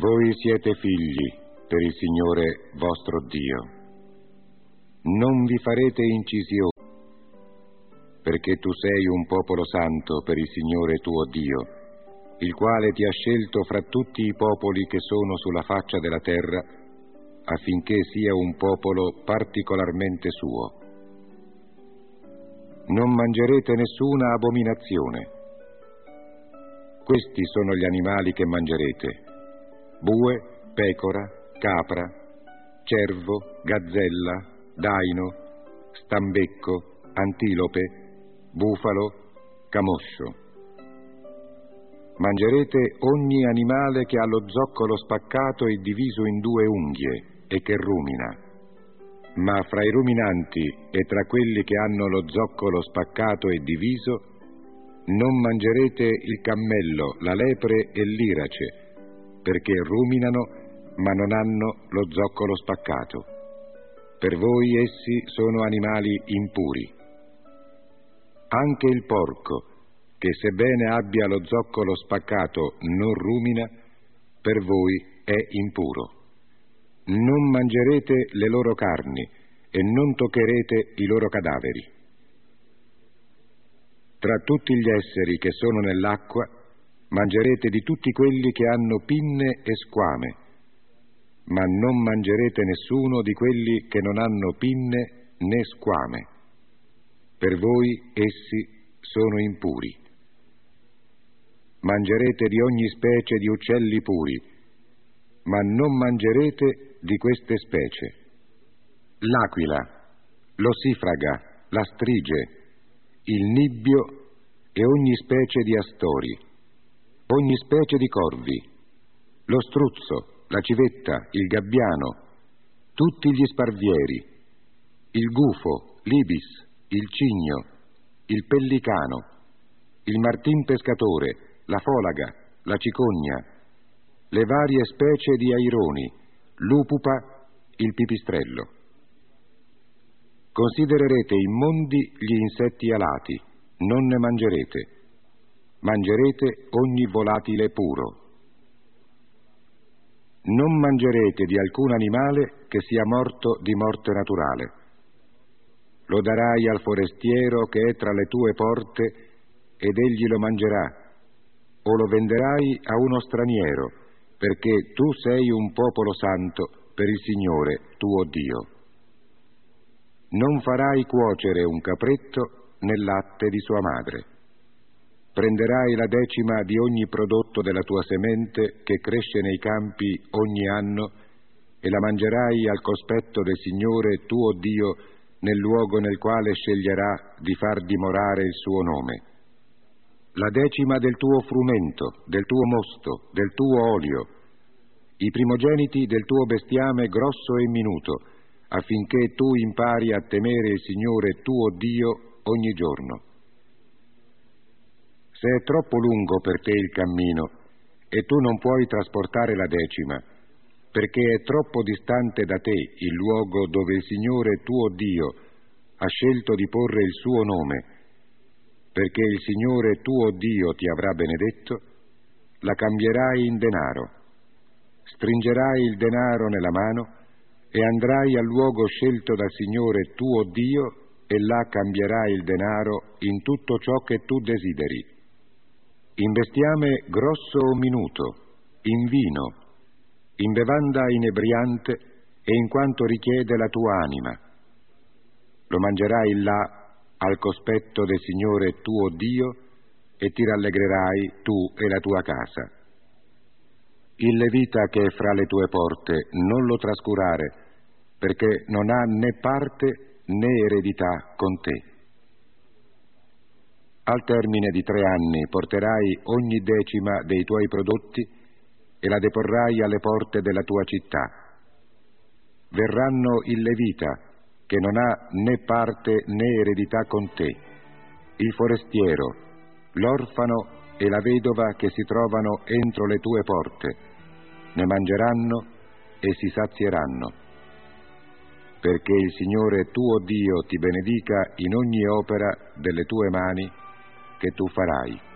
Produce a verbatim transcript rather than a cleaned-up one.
Voi siete figli per il Signore vostro Dio. Non vi farete incisioni, perché tu sei un popolo santo per il Signore tuo Dio, il quale ti ha scelto fra tutti i popoli che sono sulla faccia della terra, affinché sia un popolo particolarmente suo. Non mangerete nessuna abominazione. Questi sono gli animali che mangerete: bue, pecora, capra, cervo, gazzella, daino, stambecco, antilope, bufalo, camoscio. Mangerete ogni animale che ha lo zoccolo spaccato e diviso in due unghie e che rumina. Ma fra i ruminanti e tra quelli che hanno lo zoccolo spaccato e diviso, non mangerete il cammello, la lepre e l'irace, perché ruminano, ma non hanno lo zoccolo spaccato. Per voi essi sono animali impuri. Anche il porco, che sebbene abbia lo zoccolo spaccato non rumina, per voi è impuro. Non mangerete le loro carni e non toccherete i loro cadaveri. Tra tutti gli esseri che sono nell'acqua mangerete di tutti quelli che hanno pinne e squame, ma non mangerete nessuno di quelli che non hanno pinne né squame. Per voi essi sono impuri. Mangerete di ogni specie di uccelli puri, ma non mangerete di queste specie: l'aquila, l'ossifraga, la strige, il nibbio e ogni specie di astori, ogni specie di corvi, lo struzzo, la civetta, il gabbiano, tutti gli sparvieri, il gufo, l'ibis, il cigno, il pellicano, il martin pescatore, la folaga, la cicogna, le varie specie di aironi, l'upupa, il pipistrello. Considererete immondi gli insetti alati, non ne mangerete. Mangerete ogni volatile puro. Non mangerete di alcun animale che sia morto di morte naturale. Lo darai al forestiero che è tra le tue porte ed egli lo mangerà, o lo venderai a uno straniero, perché tu sei un popolo santo per il Signore tuo Dio. Non farai cuocere un capretto nel latte di sua madre. Prenderai la decima di ogni prodotto della tua semente che cresce nei campi ogni anno e la mangerai al cospetto del Signore tuo Dio nel luogo nel quale sceglierà di far dimorare il suo nome. La decima del tuo frumento, del tuo mosto, del tuo olio, i primogeniti del tuo bestiame grosso e minuto, affinché tu impari a temere il Signore tuo Dio ogni giorno. Se è troppo lungo per te il cammino e tu non puoi trasportare la decima, perché è troppo distante da te il luogo dove il Signore tuo Dio ha scelto di porre il suo nome, perché il Signore tuo Dio ti avrà benedetto, la cambierai in denaro. Stringerai il denaro nella mano e andrai al luogo scelto dal Signore tuo Dio e là cambierai il denaro in tutto ciò che tu desideri, in bestiame grosso o minuto, in vino, in bevanda inebriante e in quanto richiede la tua anima. Lo mangerai là al cospetto del Signore tuo Dio e ti rallegrerai tu e la tua casa. Il levita che è fra le tue porte non lo trascurare, perché non ha né parte né eredità con te. Al termine di tre anni porterai ogni decima dei tuoi prodotti e la deporrai alle porte della tua città. Verranno il levita, che non ha né parte né eredità con te, il forestiero, l'orfano e la vedova che si trovano entro le tue porte, ne mangeranno e si sazieranno. Perché il Signore tuo Dio ti benedica in ogni opera delle tue mani che tu farai.